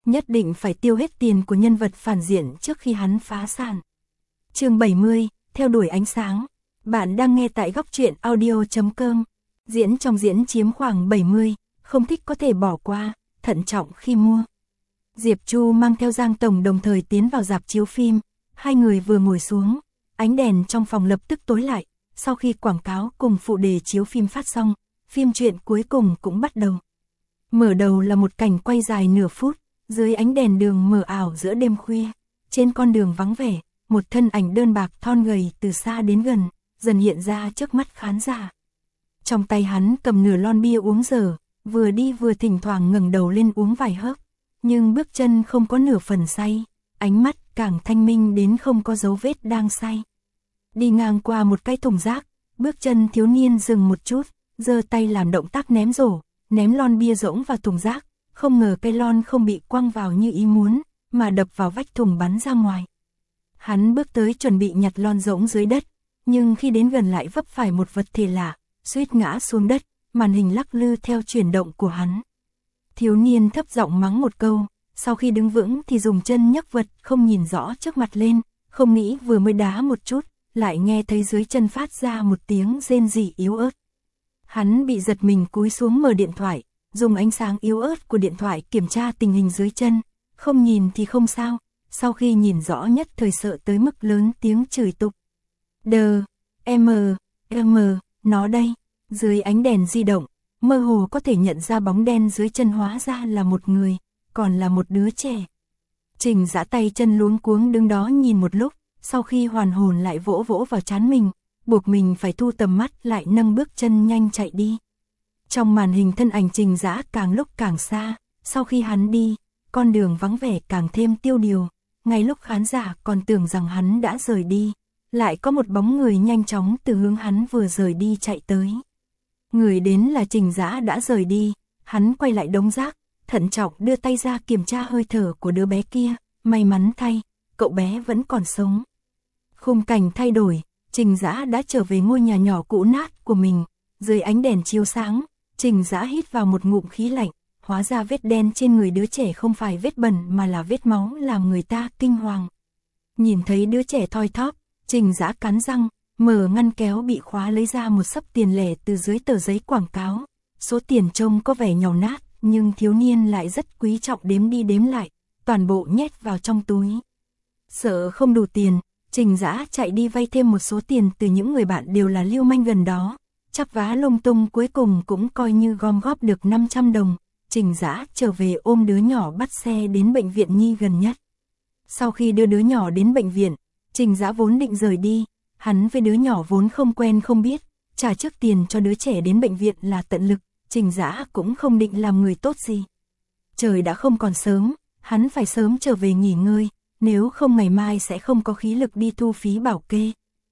nhất định phải tiêu hết tiền của nhân vật phản diện trước khi hắn phá sản. Chương 70, theo đuổi ánh sáng. Bạn đang nghe tại Góc Truyện Audio.com. Diễn trong diễn chiếm khoảng 70, không thích có thể bỏ qua, thận trọng khi mua. Diệp Chu mang theo Giang Tổng đồng thời tiến vào rạp chiếu phim, hai người vừa ngồi xuống, ánh đèn trong phòng lập tức tối lại, sau khi quảng cáo cùng phụ đề chiếu phim phát xong, phim truyện cuối cùng cũng bắt đầu. Mở đầu là một cảnh quay dài nửa phút, dưới ánh đèn đường mờ ảo giữa đêm khuya, trên con đường vắng vẻ, một thân ảnh đơn bạc thon gầy từ xa đến gần, dần hiện ra trước mắt khán giả. Trong tay hắn cầm nửa lon bia uống dở, vừa đi vừa thỉnh thoảng ngẩng đầu lên uống vài hớp, nhưng bước chân không có nửa phần say, ánh mắt càng thanh minh đến không có dấu vết đang say. Đi ngang qua một cái thùng rác, bước chân thiếu niên dừng một chút, giơ tay làm động tác ném rổ, ném lon bia rỗng vào thùng rác, không ngờ cái lon không bị quăng vào như ý muốn, mà đập vào vách thùng bắn ra ngoài. Hắn bước tới chuẩn bị nhặt lon rỗng dưới đất, nhưng khi đến gần lại vấp phải một vật thể lạ, suýt ngã xuống đất, màn hình lắc lư theo chuyển động của hắn. Thiếu niên thấp giọng mắng một câu, sau khi đứng vững thì dùng chân nhấc vật không nhìn rõ trước mặt lên, không nghĩ vừa mới đá một chút, lại nghe thấy dưới chân phát ra một tiếng rên rỉ yếu ớt. Hắn bị giật mình cúi xuống mở điện thoại, dùng ánh sáng yếu ớt của điện thoại kiểm tra tình hình dưới chân, không nhìn thì không sao, sau khi nhìn rõ nhất thời sợ tới mức lớn tiếng chửi tục. Nó đây, dưới ánh đèn di động, mơ hồ có thể nhận ra bóng đen dưới chân hóa ra là một người, còn là một đứa trẻ. Trình Dã tay chân luống cuống đứng đó nhìn một lúc, sau khi hoàn hồn lại vỗ vỗ vào trán mình, buộc mình phải thu tầm mắt lại nâng bước chân nhanh chạy đi. Trong màn hình thân ảnh Trình Dã càng lúc càng xa, sau khi hắn đi, con đường vắng vẻ càng thêm tiêu điều, ngay lúc khán giả còn tưởng rằng hắn đã rời đi, lại có một bóng người nhanh chóng từ hướng hắn vừa rời đi chạy tới. Người đến là Trình Dã đã rời đi, hắn quay lại đống rác, thận trọng đưa tay ra kiểm tra hơi thở của đứa bé kia, may mắn thay, cậu bé vẫn còn sống. Khung cảnh thay đổi, Trình Dã đã trở về ngôi nhà nhỏ cũ nát của mình, dưới ánh đèn chiếu sáng, Trình Dã hít vào một ngụm khí lạnh, hóa ra vết đen trên người đứa trẻ không phải vết bẩn mà là vết máu làm người ta kinh hoàng. Nhìn thấy đứa trẻ thoi thóp, Trình Dã cắn răng, mở ngăn kéo bị khóa lấy ra một xấp tiền lẻ từ dưới tờ giấy quảng cáo. Số tiền trông có vẻ nhàu nát, nhưng thiếu niên lại rất quý trọng đếm đi đếm lại, toàn bộ nhét vào trong túi. Sợ không đủ tiền, Trình Dã chạy đi vay thêm một số tiền từ những người bạn đều là lưu manh gần đó. Chắp vá lung tung cuối cùng cũng coi như gom góp được 500 đồng. Trình Dã trở về ôm đứa nhỏ bắt xe đến bệnh viện nhi gần nhất. Sau khi đưa đứa nhỏ đến bệnh viện, Trình Dã vốn định rời đi, hắn với đứa nhỏ vốn không quen không biết, trả trước tiền cho đứa trẻ đến bệnh viện là tận lực, Trình Dã cũng không định làm người tốt gì. Trời đã không còn sớm, hắn phải sớm trở về nghỉ ngơi, nếu không ngày mai sẽ không có khí lực đi thu phí bảo kê.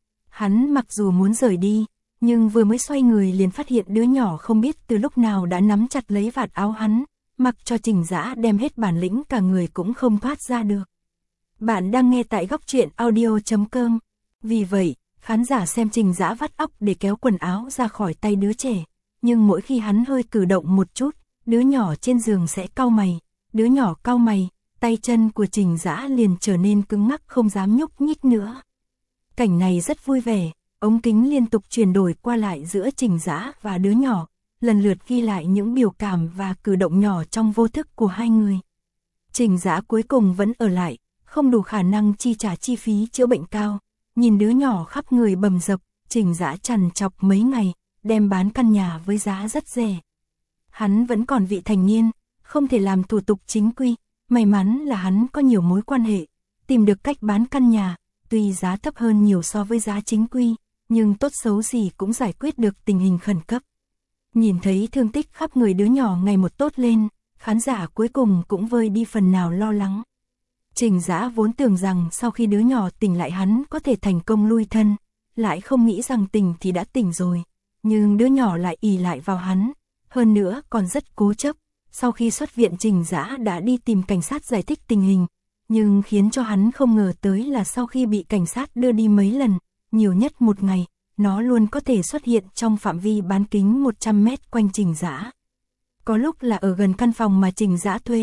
Hắn mặc dù muốn rời đi, nhưng vừa mới xoay người liền phát hiện đứa nhỏ không biết từ lúc nào đã nắm chặt lấy vạt áo hắn, mặc cho Trình Dã đem hết bản lĩnh cả người cũng không thoát ra được. Bạn đang nghe tại Góc Truyện Audio.com. Vì vậy, khán giả xem Trình Dã vắt óc để kéo quần áo ra khỏi tay đứa trẻ, nhưng mỗi khi hắn hơi cử động một chút, đứa nhỏ trên giường sẽ cau mày, đứa nhỏ cau mày, tay chân của Trình Dã liền trở nên cứng ngắc không dám nhúc nhích nữa. Cảnh này rất vui vẻ, ống kính liên tục chuyển đổi qua lại giữa Trình Dã và đứa nhỏ, lần lượt ghi lại những biểu cảm và cử động nhỏ trong vô thức của hai người. Trình Dã cuối cùng vẫn ở lại, không đủ khả năng chi trả chi phí chữa bệnh cao, nhìn đứa nhỏ khắp người bầm dập, Trình Dã trằn trọc mấy ngày, đem bán căn nhà với giá rất rẻ. Hắn vẫn còn vị thành niên, không thể làm thủ tục chính quy, may mắn là hắn có nhiều mối quan hệ, tìm được cách bán căn nhà, tuy giá thấp hơn nhiều so với giá chính quy, nhưng tốt xấu gì cũng giải quyết được tình hình khẩn cấp. Nhìn thấy thương tích khắp người đứa nhỏ ngày một tốt lên, khán giả cuối cùng cũng vơi đi phần nào lo lắng. Trình Dã vốn tưởng rằng sau khi đứa nhỏ tỉnh lại hắn có thể thành công lui thân, lại không nghĩ rằng tỉnh thì đã tỉnh rồi, nhưng đứa nhỏ lại ỷ lại vào hắn, hơn nữa còn rất cố chấp. Sau khi xuất viện Trình Dã đã đi tìm cảnh sát giải thích tình hình, nhưng khiến cho hắn không ngờ tới là sau khi bị cảnh sát đưa đi mấy lần, nhiều nhất một ngày, nó luôn có thể xuất hiện trong phạm vi bán kính 100 mét quanh Trình Dã. Có lúc là ở gần căn phòng mà Trình Dã thuê,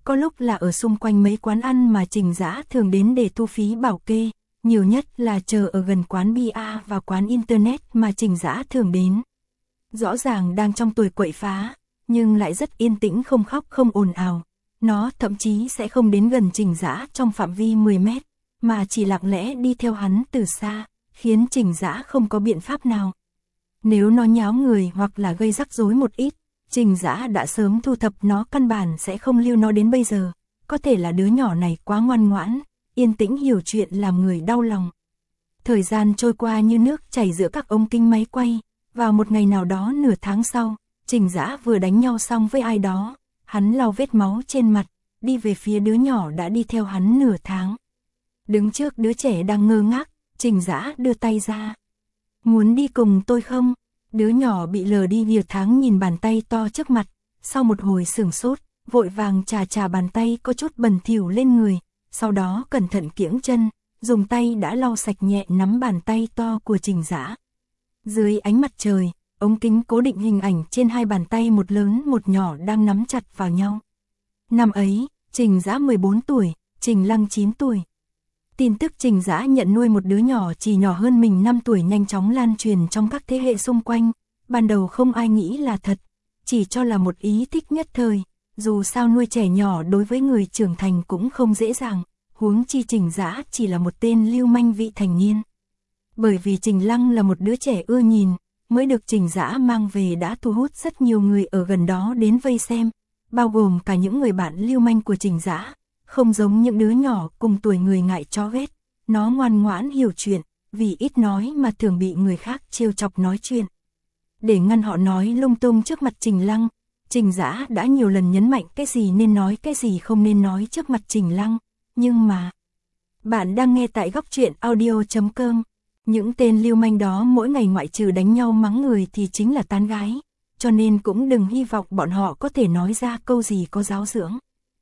có lúc là ở xung quanh mấy quán ăn mà Trình Dã thường đến để thu phí bảo kê, nhiều nhất là chờ ở gần quán bia và quán internet mà Trình Dã thường đến. Rõ ràng đang trong tuổi quậy phá, nhưng lại rất yên tĩnh, không khóc không ồn ào. Nó thậm chí sẽ không đến gần Trình Dã trong phạm vi 10 mét, mà chỉ lặng lẽ đi theo hắn từ xa, khiến Trình Dã không có biện pháp nào. Nếu nó nháo người hoặc là gây rắc rối một ít, Trình Dã đã sớm thu thập nó, căn bản sẽ không lưu nó đến bây giờ. Có thể là đứa nhỏ này quá ngoan ngoãn, yên tĩnh hiểu chuyện làm người đau lòng. Thời gian trôi qua như nước chảy giữa các ống kính máy quay. Vào một ngày nào đó nửa tháng sau, Trình Dã vừa đánh nhau xong với ai đó, hắn lau vết máu trên mặt, đi về phía đứa nhỏ đã đi theo hắn nửa tháng. Đứng trước đứa trẻ đang ngơ ngác, Trình Dã đưa tay ra. Muốn đi cùng tôi không? Đứa nhỏ bị lờ đi nửa tháng nhìn bàn tay to trước mặt, sau một hồi sửng sốt, vội vàng chà bàn tay có chút bẩn thỉu lên người, sau đó cẩn thận kiễng chân, dùng tay đã lau sạch nhẹ nắm bàn tay to của Trình Dã. Dưới ánh mặt trời, ống kính cố định hình ảnh trên hai bàn tay một lớn một nhỏ đang nắm chặt vào nhau. Năm ấy, Trình Dã 14 tuổi, Trình Lăng 9 tuổi. Tin tức Trình Dã nhận nuôi một đứa nhỏ chỉ nhỏ hơn mình 5 tuổi nhanh chóng lan truyền trong các thế hệ xung quanh. Ban đầu không ai nghĩ là thật, chỉ cho là một ý thích nhất thời. Dù sao nuôi trẻ nhỏ đối với người trưởng thành cũng không dễ dàng, huống chi Trình Dã chỉ là một tên lưu manh vị thành niên. Bởi vì Trình Lăng là một đứa trẻ ưa nhìn, mới được Trình Dã mang về đã thu hút rất nhiều người ở gần đó đến vây xem, bao gồm cả những người bạn lưu manh của Trình Dã. Không giống những đứa nhỏ cùng tuổi người ngại chó ghét, nó ngoan ngoãn hiểu chuyện, vì ít nói mà thường bị người khác trêu chọc nói chuyện. Để ngăn họ nói lung tung trước mặt Trình Lăng, Trình Dã đã nhiều lần nhấn mạnh cái gì nên nói, cái gì không nên nói trước mặt Trình Lăng, nhưng mà... Bạn đang nghe tại Góc Truyện Audio.com. Những tên lưu manh đó mỗi ngày ngoại trừ đánh nhau mắng người thì chính là tán gái, cho nên cũng đừng hy vọng bọn họ có thể nói ra câu gì có giáo dưỡng.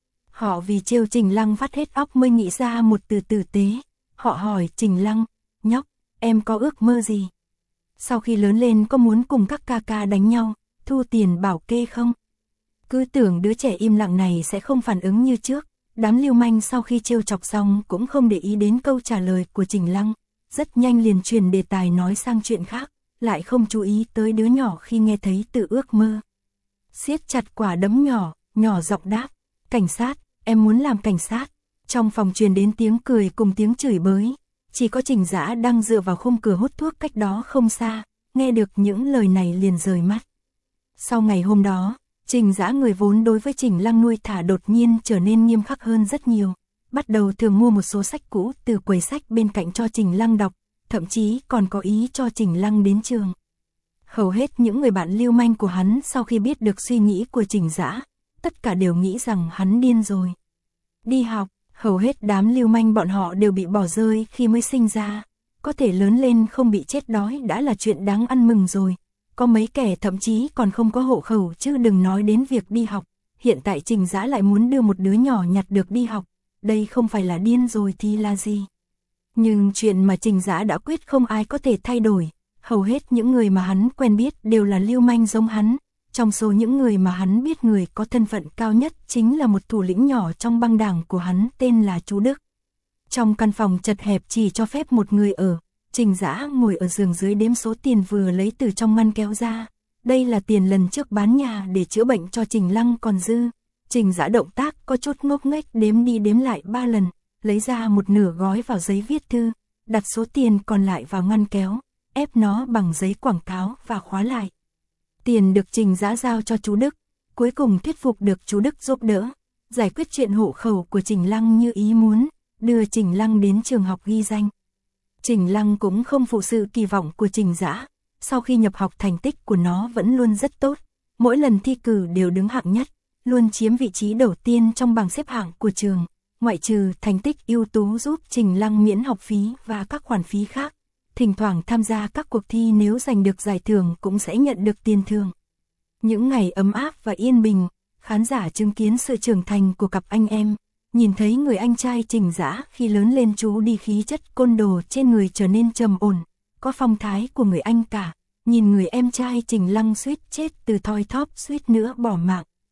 Họ vì trêu Trình Lăng vắt hết óc mới nghĩ ra một từ tử tế. Họ hỏi Trình Lăng, nhóc, em có ước mơ gì? Sau khi lớn lên có muốn cùng các ca ca đánh nhau, thu tiền bảo kê không? Cứ tưởng đứa trẻ im lặng này sẽ không phản ứng như trước. Đám lưu manh sau khi trêu chọc xong cũng không để ý đến câu trả lời của Trình Lăng. Rất nhanh liền chuyển đề tài nói sang chuyện khác, lại không chú ý tới đứa nhỏ khi nghe thấy từ ước mơ. Siết chặt quả đấm nhỏ, nhỏ giọng đáp, cảnh sát, em muốn làm cảnh sát. Trong phòng truyền đến tiếng cười cùng tiếng chửi bới, chỉ có Trình Dã đang dựa vào khung cửa hút thuốc cách đó không xa, nghe được những lời này liền rời mắt. Sau ngày hôm đó, Trình Dã người vốn đối với Trình Lăng nuôi thả đột nhiên trở nên nghiêm khắc hơn rất nhiều. Bắt đầu thường mua một số sách cũ từ quầy sách bên cạnh cho Trình Lăng đọc, thậm chí còn có ý cho Trình Lăng đến trường. Hầu hết những người bạn lưu manh của hắn sau khi biết được suy nghĩ của Trình Dã, tất cả đều nghĩ rằng hắn điên rồi. Đi học, hầu hết đám lưu manh bọn họ đều bị bỏ rơi khi mới sinh ra, có thể lớn lên không bị chết đói đã là chuyện đáng ăn mừng rồi. Có mấy kẻ thậm chí còn không có hộ khẩu chứ đừng nói đến việc đi học. Hiện tại Trình Dã lại muốn đưa một đứa nhỏ nhặt được đi học. Đây không phải là điên rồi thì là gì? Nhưng chuyện mà Trình Dã đã quyết không ai có thể thay đổi. Hầu hết những người mà hắn quen biết đều là lưu manh giống hắn. Trong số những người mà hắn biết, người có thân phận cao nhất chính là một thủ lĩnh nhỏ trong băng đảng của hắn tên là chú Đức. Trong căn phòng chật hẹp chỉ cho phép một người ở, Trình Dã ngồi ở giường dưới đếm số tiền vừa lấy từ trong ngăn kéo ra. Đây là tiền lần trước bán nhà để chữa bệnh cho Trình Lăng còn dư. Trình Dã động tác có chút ngốc nghếch, đếm đi đếm lại 3 lần, lấy ra một nửa gói vào giấy viết thư, đặt số tiền còn lại vào ngăn kéo, ép nó bằng giấy quảng cáo và khóa lại. Tiền được Trình Dã giao cho chú Đức, cuối cùng thuyết phục được chú Đức giúp đỡ, giải quyết chuyện hộ khẩu của Trình Lăng như ý muốn, đưa Trình Lăng đến trường học ghi danh. Trình Lăng cũng không phụ sự kỳ vọng của Trình Dã, sau khi nhập học thành tích của nó vẫn luôn rất tốt, mỗi lần thi cử đều đứng hạng nhất, luôn chiếm vị trí đầu tiên trong bảng xếp hạng của trường, ngoại trừ thành tích ưu tú giúp Trình Lăng miễn học phí và các khoản phí khác. Thỉnh thoảng tham gia các cuộc thi, nếu giành được giải thưởng cũng sẽ nhận được tiền thưởng. Những ngày ấm áp và yên bình, khán giả chứng kiến sự trưởng thành của cặp anh em, nhìn thấy người anh trai Trình Dã khi lớn lên chú đi khí chất côn đồ trên người trở nên trầm ổn, có phong thái của người anh cả, nhìn người em trai Trình Lăng suýt chết từ thoi thóp suýt nữa bỏ mạng,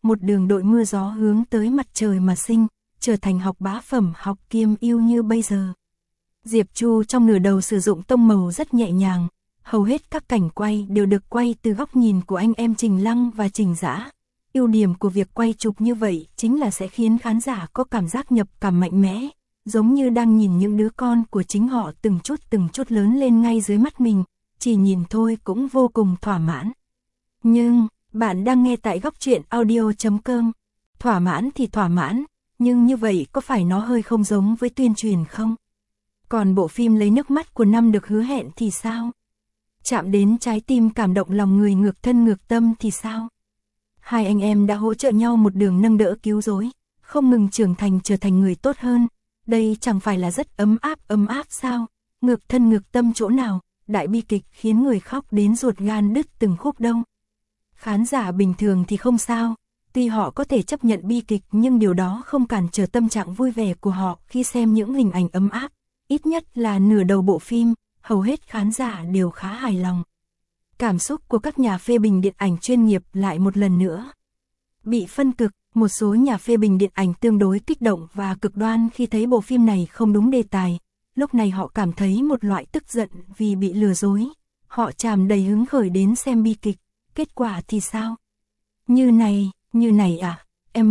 một đường đội mưa gió hướng tới mặt trời mà sinh, trở thành học bá phẩm học kiêm ưu như bây giờ. Diệp Chu trong nửa đầu sử dụng tông màu rất nhẹ nhàng, hầu hết các cảnh quay đều được quay từ góc nhìn của anh em Trình Lăng và Trình Dã. Ưu điểm của việc quay chụp như vậy chính là sẽ khiến khán giả có cảm giác nhập cảm mạnh mẽ, giống như đang nhìn những đứa con của chính họ từng chút lớn lên ngay dưới mắt mình, chỉ nhìn thôi cũng vô cùng thỏa mãn. Nhưng, bạn đang nghe tại góc truyện audio.com, thỏa mãn thì thỏa mãn, nhưng như vậy có phải nó hơi không giống với tuyên truyền không? Còn bộ phim Lấy nước mắt của năm được hứa hẹn thì sao? Chạm đến trái tim cảm động lòng người ngược thân ngược tâm thì sao? Hai anh em đã hỗ trợ nhau một đường nâng đỡ cứu rỗi, không ngừng trưởng thành trở thành người tốt hơn. Đây chẳng phải là rất ấm áp sao? Ngược thân ngược tâm chỗ nào, đại bi kịch khiến người khóc đến ruột gan đứt từng khúc đâu. Khán giả bình thường thì không sao, tuy họ có thể chấp nhận bi kịch nhưng điều đó không cản trở tâm trạng vui vẻ của họ khi xem những hình ảnh ấm áp. Ít nhất là nửa đầu bộ phim, hầu hết khán giả đều khá hài lòng. Cảm xúc của các nhà phê bình điện ảnh chuyên nghiệp lại một lần nữa bị phân cực, một số nhà phê bình điện ảnh tương đối kích động và cực đoan khi thấy bộ phim này không đúng đề tài. Lúc này họ cảm thấy một loại tức giận vì bị lừa dối. Họ tràn đầy hứng khởi đến xem bi kịch, kết quả thì sao? Như này à,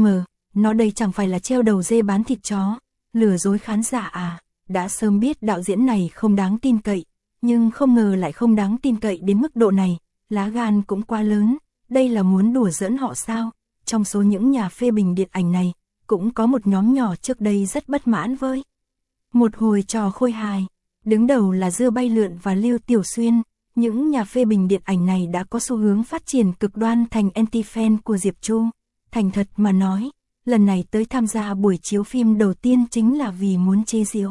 nó đây chẳng phải là treo đầu dê bán thịt chó, lừa dối khán giả à? Đã sớm biết đạo diễn này không đáng tin cậy, nhưng không ngờ lại không đáng tin cậy đến mức độ này, lá gan cũng quá lớn, đây là muốn đùa giỡn họ sao? Trong số những nhà phê bình điện ảnh này, cũng có một nhóm nhỏ trước đây rất bất mãn với một hồi trò khôi hài, đứng đầu là Dưa Bay Lượn và Lưu Tiểu Xuyên. Những nhà phê bình điện ảnh này đã có xu hướng phát triển cực đoan thành anti-fan của Diệp Chu. Thành thật mà nói, lần này tới tham gia buổi chiếu phim đầu tiên chính là vì muốn chế giễu.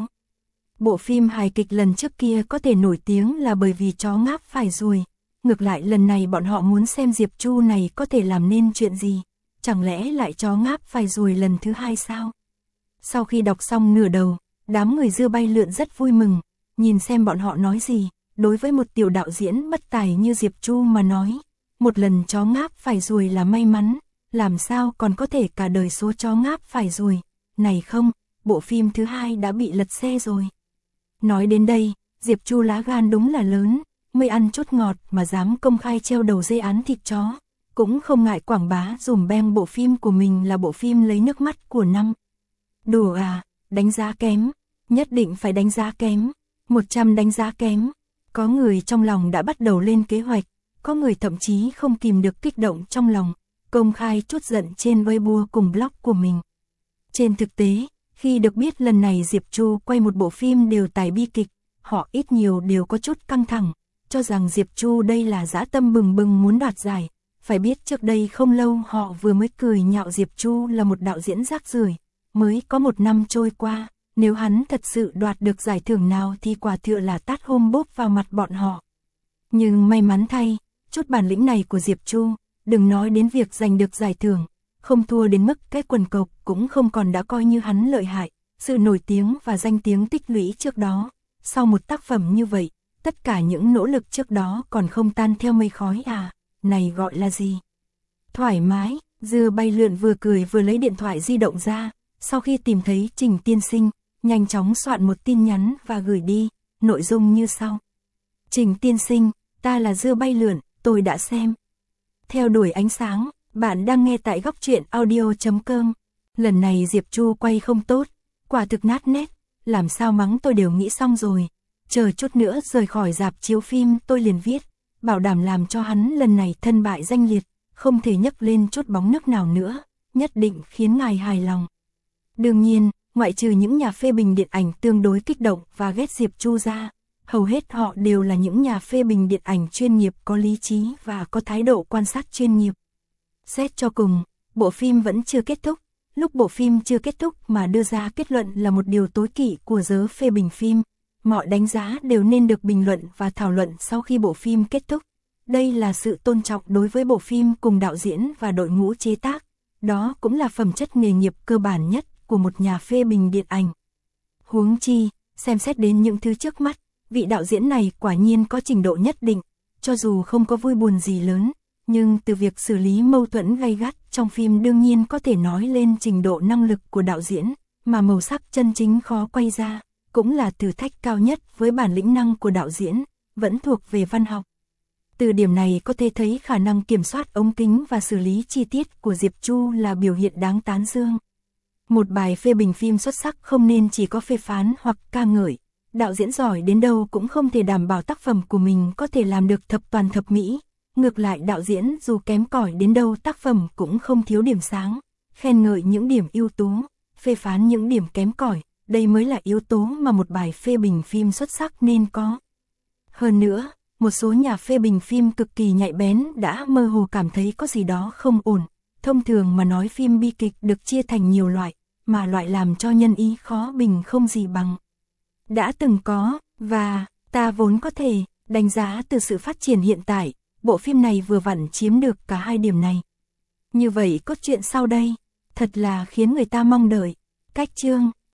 Bộ phim hài kịch lần trước kia có thể nổi tiếng là bởi vì chó ngáp phải ruồi. Ngược lại lần này bọn họ muốn xem Diệp Chu này có thể làm nên chuyện gì. Chẳng lẽ lại chó ngáp phải ruồi lần thứ hai sao? Sau khi đọc xong nửa đầu, đám người Dưa Bay Lượn rất vui mừng. Nhìn xem bọn họ nói gì. Đối với một tiểu đạo diễn bất tài như Diệp Chu mà nói, một lần chó ngáp phải ruồi là may mắn, làm sao còn có thể cả đời số chó ngáp phải ruồi. Này không, bộ phim thứ hai đã bị lật xe rồi. Nói đến đây, Diệp Chu lá gan đúng là lớn, mới ăn chút ngọt mà dám công khai treo đầu dê án thịt chó, cũng không ngại quảng bá dùm beng bộ phim của mình là bộ phim Lấy nước mắt của năm. Đùa à, đánh giá kém, nhất định phải đánh giá kém, 100 đánh giá kém. Có người trong lòng đã bắt đầu lên kế hoạch, có người thậm chí không kìm được kích động trong lòng, công khai trút giận trên Weibo cùng blog của mình. Trên thực tế, khi được biết lần này Diệp Chu quay một bộ phim đều tài bi kịch, họ ít nhiều đều có chút căng thẳng, cho rằng Diệp Chu đây là dã tâm bừng bừng muốn đoạt giải. Phải biết trước đây không lâu họ vừa mới cười nhạo Diệp Chu là một đạo diễn rác rưởi, mới có 1 năm trôi qua. Nếu hắn thật sự đoạt được giải thưởng nào thì quả thực là tát hôm bốp vào mặt bọn họ. Nhưng may mắn thay, chút bản lĩnh này của Diệp Chu, đừng nói đến việc giành được giải thưởng, không thua đến mức cái quần cộc cũng không còn đã coi như hắn lợi hại. Sự nổi tiếng và danh tiếng tích lũy trước đó, sau một tác phẩm như vậy, tất cả những nỗ lực trước đó còn không tan theo mây khói à, này gọi là gì? Thoải mái, Dưa Bay Lượn vừa cười vừa lấy điện thoại di động ra, sau khi tìm thấy Trình Tiên Sinh, nhanh chóng soạn một tin nhắn và gửi đi, nội dung như sau. Trình Tiên Sinh, ta là Dưa Bay Lượn, tôi đã xem. Theo đuổi ánh sáng, bạn đang nghe tại góc truyện audio.com. Lần này Diệp Chu quay không tốt, quả thực nát nét, làm sao mắng tôi đều nghĩ xong rồi. Chờ chút nữa rời khỏi rạp chiếu phim tôi liền viết, bảo đảm làm cho hắn lần này thân bại danh liệt, không thể nhấc lên chút bóng nước nào nữa, nhất định khiến ngài hài lòng. Đương nhiên, ngoại trừ những nhà phê bình điện ảnh tương đối kích động và ghét Diệp Chu ra, hầu hết họ đều là những nhà phê bình điện ảnh chuyên nghiệp có lý trí và có thái độ quan sát chuyên nghiệp. Xét cho cùng, bộ phim vẫn chưa kết thúc, lúc bộ phim chưa kết thúc mà đưa ra kết luận là một điều tối kỵ của giới phê bình phim. Mọi đánh giá đều nên được bình luận và thảo luận sau khi bộ phim kết thúc. Đây là sự tôn trọng đối với bộ phim cùng đạo diễn và đội ngũ chế tác. Đó cũng là phẩm chất nghề nghiệp cơ bản nhất của một nhà phê bình điện ảnh. Huống chi, xem xét đến những thứ trước mắt, vị đạo diễn này quả nhiên có trình độ nhất định, cho dù không có vui buồn gì lớn, Nhưng từ việc xử lý mâu thuẫn gay gắt trong phim đương nhiên có thể nói lên trình độ năng lực của đạo diễn, mà màu sắc chân chính khó quay ra, cũng là thử thách cao nhất với bản lĩnh năng của đạo diễn, vẫn thuộc về văn học. Từ điểm này có thể thấy khả năng kiểm soát ống kính và xử lý chi tiết của Diệp Chu là biểu hiện đáng tán dương. Một bài phê bình phim xuất sắc không nên chỉ có phê phán hoặc ca ngợi. Đạo diễn giỏi đến đâu cũng không thể đảm bảo tác phẩm của mình có thể làm được thập toàn thập mỹ. Ngược lại, đạo diễn dù kém cỏi đến đâu tác phẩm cũng không thiếu điểm sáng, khen ngợi những điểm ưu tú, phê phán những điểm kém cỏi, đây mới là yếu tố mà một bài phê bình phim xuất sắc nên có. Hơn nữa, một số nhà phê bình phim cực kỳ nhạy bén đã mơ hồ cảm thấy có gì đó không ổn. Thông thường mà nói, phim bi kịch được chia thành nhiều loại, mà loại làm cho nhân ý khó bình không gì bằng. Đã từng có, và ta vốn có thể đánh giá từ sự phát triển hiện tại, bộ phim này vừa vặn chiếm được cả hai điểm này. Như vậy cốt truyện sau đây, thật là khiến người ta mong đợi. Cách chương